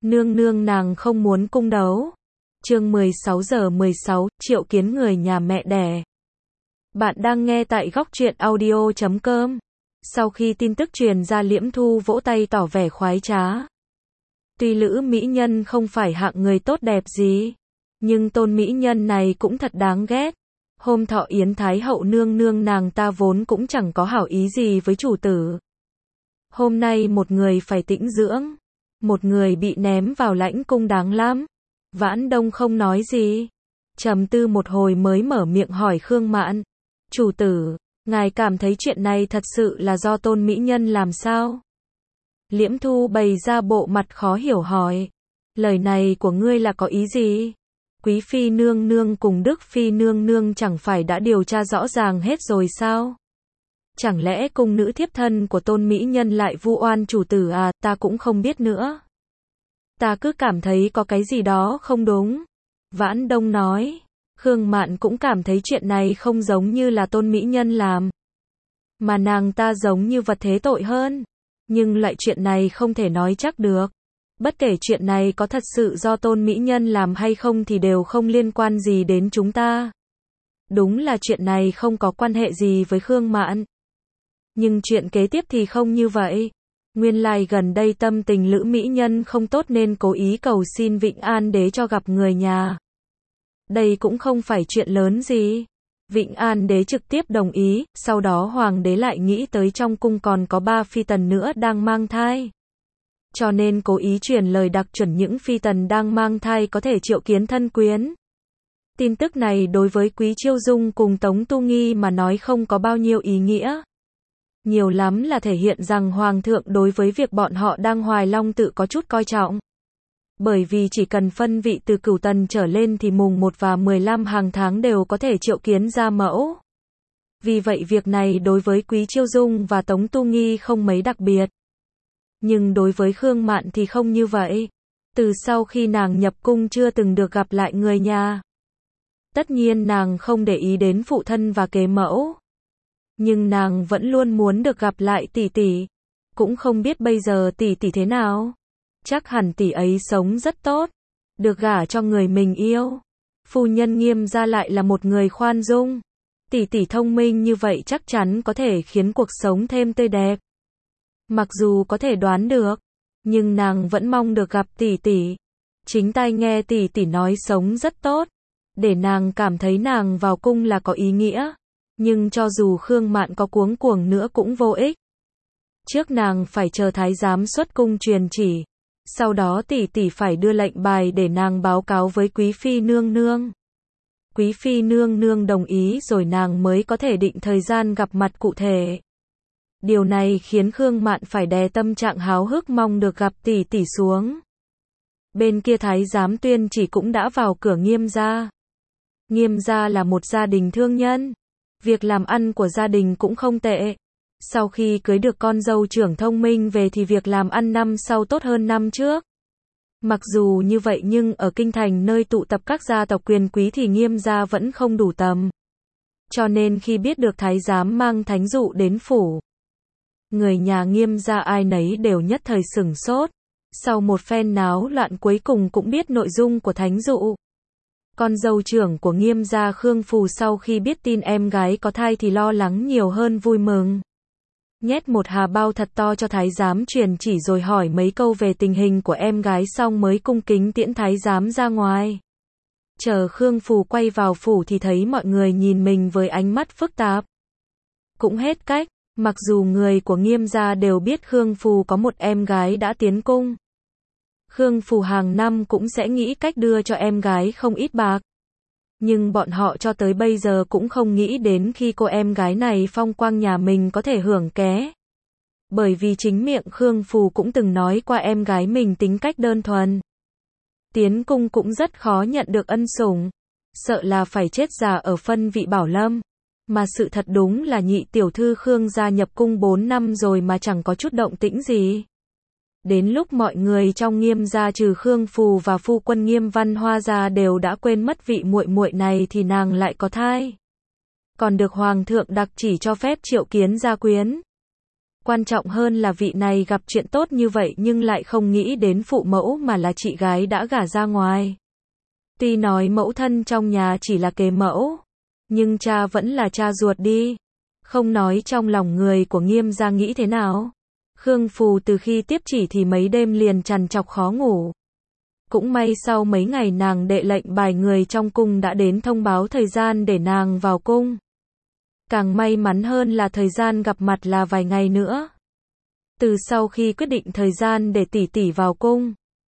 Nương nương nàng không muốn cung đấu. Chương 16:16, triệu kiến người nhà mẹ đẻ. Bạn đang nghe tại Góc Truyện Audio.com. Sau khi tin tức truyền ra, Liễm Thu vỗ tay tỏ vẻ khoái trá. Tuy Lữ mỹ nhân không phải hạng người tốt đẹp gì, nhưng Tôn mỹ nhân này cũng thật đáng ghét. Hôm thọ yến Thái hậu nương nương nàng ta vốn cũng chẳng có hảo ý gì với chủ tử. Hôm nay một người phải tĩnh dưỡng, một người bị ném vào lãnh cung đáng lắm. Vãn Đông không nói gì, trầm tư một hồi mới mở miệng hỏi Khương Mạn. Chủ tử, ngài cảm thấy chuyện này thật sự là do Tôn mỹ nhân làm sao? Liễm Thu bày ra bộ mặt khó hiểu hỏi. Lời này của ngươi là có ý gì? Quý phi nương nương cùng Đức phi nương nương chẳng phải đã điều tra rõ ràng hết rồi sao? Chẳng lẽ cung nữ thiếp thân của Tôn mỹ nhân lại vu oan chủ tử à? Ta cũng không biết nữa. Ta cứ cảm thấy có cái gì đó không đúng. Vãn Đông nói. Khương Mạn cũng cảm thấy chuyện này không giống như là Tôn mỹ nhân làm, mà nàng ta giống như vật thế tội hơn. Nhưng loại chuyện này không thể nói chắc được. Bất kể chuyện này có thật sự do Tôn mỹ nhân làm hay không thì đều không liên quan gì đến chúng ta. Đúng là chuyện này không có quan hệ gì với Khương Mạn. Nhưng chuyện kế tiếp thì không như vậy. Nguyên lai gần đây tâm tình Lữ mỹ nhân không tốt nên cố ý cầu xin Vịnh An đế cho gặp người nhà. Đây cũng không phải chuyện lớn gì. Vịnh An đế trực tiếp đồng ý, sau đó hoàng đế lại nghĩ tới trong cung còn có 3 phi tần nữa đang mang thai. Cho nên cố ý truyền lời đặc chuẩn những phi tần đang mang thai có thể triệu kiến thân quyến. Tin tức này đối với Quý Chiêu Dung cùng Tống Tu Nghi mà nói không có bao nhiêu ý nghĩa. Nhiều lắm là thể hiện rằng Hoàng thượng đối với việc bọn họ đang hoài long tự có chút coi trọng. Bởi vì chỉ cần phân vị từ cửu tần trở lên thì mùng 1 và 15 hàng tháng đều có thể triệu kiến gia mẫu. Vì vậy việc này đối với Quý Chiêu Dung và Tống Tu Nghi không mấy đặc biệt. Nhưng đối với Khương Mạn thì không như vậy. Từ sau khi nàng nhập cung chưa từng được gặp lại người nhà. Tất nhiên nàng không để ý đến phụ thân và kế mẫu. Nhưng nàng vẫn luôn muốn được gặp lại tỷ tỷ. Cũng không biết bây giờ tỷ tỷ thế nào. Chắc hẳn tỷ ấy sống rất tốt, được gả cho người mình yêu. Phu nhân Nghiêm gia lại là một người khoan dung. Tỷ tỷ thông minh như vậy chắc chắn có thể khiến cuộc sống thêm tươi đẹp. Mặc dù có thể đoán được, nhưng nàng vẫn mong được gặp tỷ tỷ. Chính tai nghe tỷ tỷ nói sống rất tốt, để nàng cảm thấy nàng vào cung là có ý nghĩa. Nhưng cho dù Khương Mạn có cuống cuồng nữa cũng vô ích. Trước nàng phải chờ thái giám xuất cung truyền chỉ. Sau đó tỷ tỷ phải đưa lệnh bài để nàng báo cáo với Quý phi nương nương. Quý phi nương nương đồng ý rồi nàng mới có thể định thời gian gặp mặt cụ thể. Điều này khiến Khương Mạn phải đè tâm trạng háo hức mong được gặp tỷ tỷ xuống. Bên kia thái giám tuyên chỉ cũng đã vào cửa Nghiêm gia. Nghiêm gia là một gia đình thương nhân. Việc làm ăn của gia đình cũng không tệ. Sau khi cưới được con dâu trưởng thông minh về thì việc làm ăn năm sau tốt hơn năm trước. Mặc dù như vậy nhưng ở kinh thành nơi tụ tập các gia tộc quyền quý thì Nghiêm gia vẫn không đủ tầm. Cho nên khi biết được thái giám mang thánh dụ đến phủ, người nhà Nghiêm gia ai nấy đều nhất thời sửng sốt. Sau một phen náo loạn cuối cùng cũng biết nội dung của thánh dụ. Con dâu trưởng của Nghiêm gia Khương Phù sau khi biết tin em gái có thai thì lo lắng nhiều hơn vui mừng. Nhét một hà bao thật to cho thái giám truyền chỉ rồi hỏi mấy câu về tình hình của em gái xong mới cung kính tiễn thái giám ra ngoài. Chờ Khương Phù quay vào phủ thì thấy mọi người nhìn mình với ánh mắt phức tạp. Cũng hết cách, mặc dù người của Nghiêm gia đều biết Khương Phù có một em gái đã tiến cung. Khương Phù hàng năm cũng sẽ nghĩ cách đưa cho em gái không ít bạc. Nhưng bọn họ cho tới bây giờ cũng không nghĩ đến khi cô em gái này phong quang nhà mình có thể hưởng ké. Bởi vì chính miệng Khương Phù cũng từng nói qua em gái mình tính cách đơn thuần. Tiến cung cũng rất khó nhận được ân sủng. Sợ là phải chết già ở phân vị Bảo Lâm. Mà sự thật đúng là nhị tiểu thư Khương gia nhập cung 4 năm rồi mà chẳng có chút động tĩnh gì. Đến lúc mọi người trong Nghiêm gia trừ Khương Phù và phu quân Nghiêm Văn Hoa gia đều đã quên mất vị muội muội này thì nàng lại có thai. Còn được hoàng thượng đặc chỉ cho phép triệu kiến gia quyến. Quan trọng hơn là vị này gặp chuyện tốt như vậy nhưng lại không nghĩ đến phụ mẫu mà là chị gái đã gả ra ngoài. Tuy nói mẫu thân trong nhà chỉ là kế mẫu, nhưng cha vẫn là cha ruột đi. Không nói trong lòng người của Nghiêm gia nghĩ thế nào. Khương Phù từ khi tiếp chỉ thì mấy đêm liền trằn trọc khó ngủ. Cũng may sau mấy ngày nàng đệ lệnh bài người trong cung đã đến thông báo thời gian để nàng vào cung. Càng may mắn hơn là thời gian gặp mặt là vài ngày nữa. Từ sau khi quyết định thời gian để tỷ tỷ vào cung,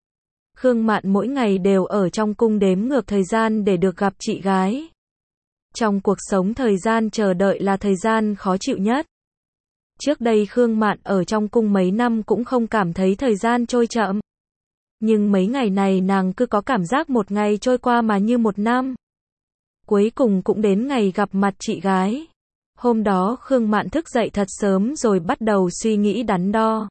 Khương Mạn mỗi ngày đều ở trong cung đếm ngược thời gian để được gặp chị gái. Trong cuộc sống thời gian chờ đợi là thời gian khó chịu nhất. Trước đây Khương Mạn ở trong cung mấy năm cũng không cảm thấy thời gian trôi chậm. Nhưng mấy ngày này nàng cứ có cảm giác một ngày trôi qua mà như một năm. Cuối cùng cũng đến ngày gặp mặt chị gái. Hôm đó Khương Mạn thức dậy thật sớm rồi bắt đầu suy nghĩ đắn đo.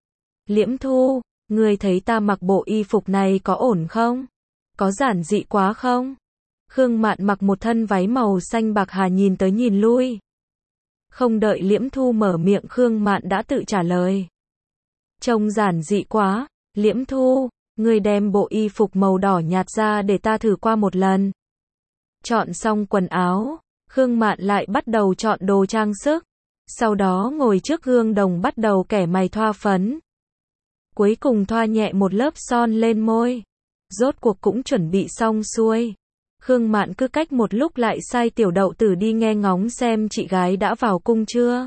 Liễm Thu, ngươi thấy ta mặc bộ y phục này có ổn không? Có giản dị quá không? Khương Mạn mặc một thân váy màu xanh bạc hà nhìn tới nhìn lui. Không đợi Liễm Thu mở miệng Khương Mạn đã tự trả lời. Trông giản dị quá, Liễm Thu, ngươi đem bộ y phục màu đỏ nhạt ra để ta thử qua một lần. Chọn xong quần áo, Khương Mạn lại bắt đầu chọn đồ trang sức. Sau đó ngồi trước gương đồng bắt đầu kẻ mày thoa phấn. Cuối cùng thoa nhẹ một lớp son lên môi. Rốt cuộc cũng chuẩn bị xong xuôi. Khương Mạn cứ cách một lúc lại sai Tiểu Đậu Tử đi nghe ngóng xem chị gái đã vào cung chưa.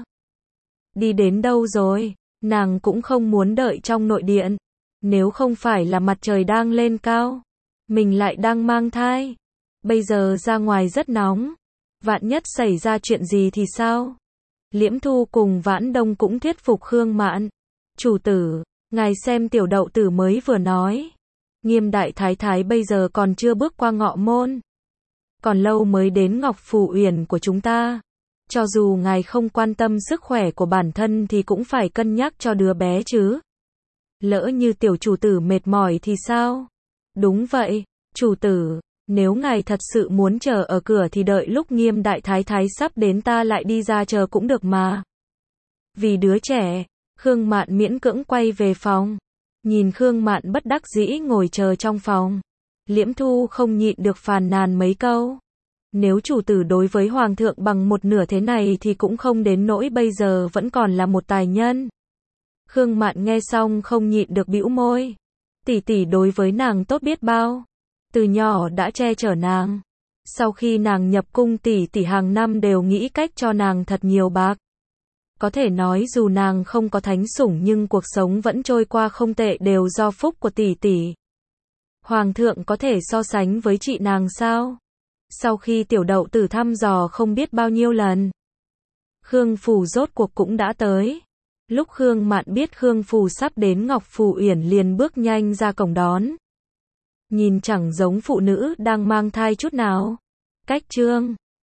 Đi đến đâu rồi, nàng cũng không muốn đợi trong nội điện. Nếu không phải là mặt trời đang lên cao, mình lại đang mang thai. Bây giờ ra ngoài rất nóng. Vạn nhất xảy ra chuyện gì thì sao? Liễm Thu cùng Vãn Đông cũng thuyết phục Khương Mạn. Chủ tử, ngài xem Tiểu Đậu Tử mới vừa nói. Nghiêm đại thái thái bây giờ còn chưa bước qua ngọ môn. Còn lâu mới đến Ngọc Phủ Uyển của chúng ta. Cho dù ngài không quan tâm sức khỏe của bản thân thì cũng phải cân nhắc cho đứa bé chứ. Lỡ như tiểu chủ tử mệt mỏi thì sao? Đúng vậy, chủ tử, nếu ngài thật sự muốn chờ ở cửa thì đợi lúc Nghiêm đại thái thái sắp đến ta lại đi ra chờ cũng được mà. Vì đứa trẻ, Khương Mạn miễn cưỡng quay về phòng. Nhìn Khương Mạn bất đắc dĩ ngồi chờ trong phòng. Liễm Thu không nhịn được phàn nàn mấy câu. Nếu chủ tử đối với hoàng thượng bằng một nửa thế này thì cũng không đến nỗi bây giờ vẫn còn là một tài nhân. Khương Mạn nghe xong không nhịn được bĩu môi. Tỷ tỷ đối với nàng tốt biết bao. Từ nhỏ đã che chở nàng. Sau khi nàng nhập cung tỷ tỷ hàng năm đều nghĩ cách cho nàng thật nhiều bạc. Có thể nói dù nàng không có thánh sủng nhưng cuộc sống vẫn trôi qua không tệ đều do phúc của tỷ tỷ. Hoàng thượng có thể so sánh với chị nàng sao? Sau khi Tiểu Đậu Tử thăm dò không biết bao nhiêu lần, Khương Phù rốt cuộc cũng đã tới. Lúc Khương Mạn biết Khương Phù sắp đến Ngọc Phủ Uyển liền bước nhanh ra cổng đón. Nhìn chẳng giống phụ nữ đang mang thai chút nào. Cách chương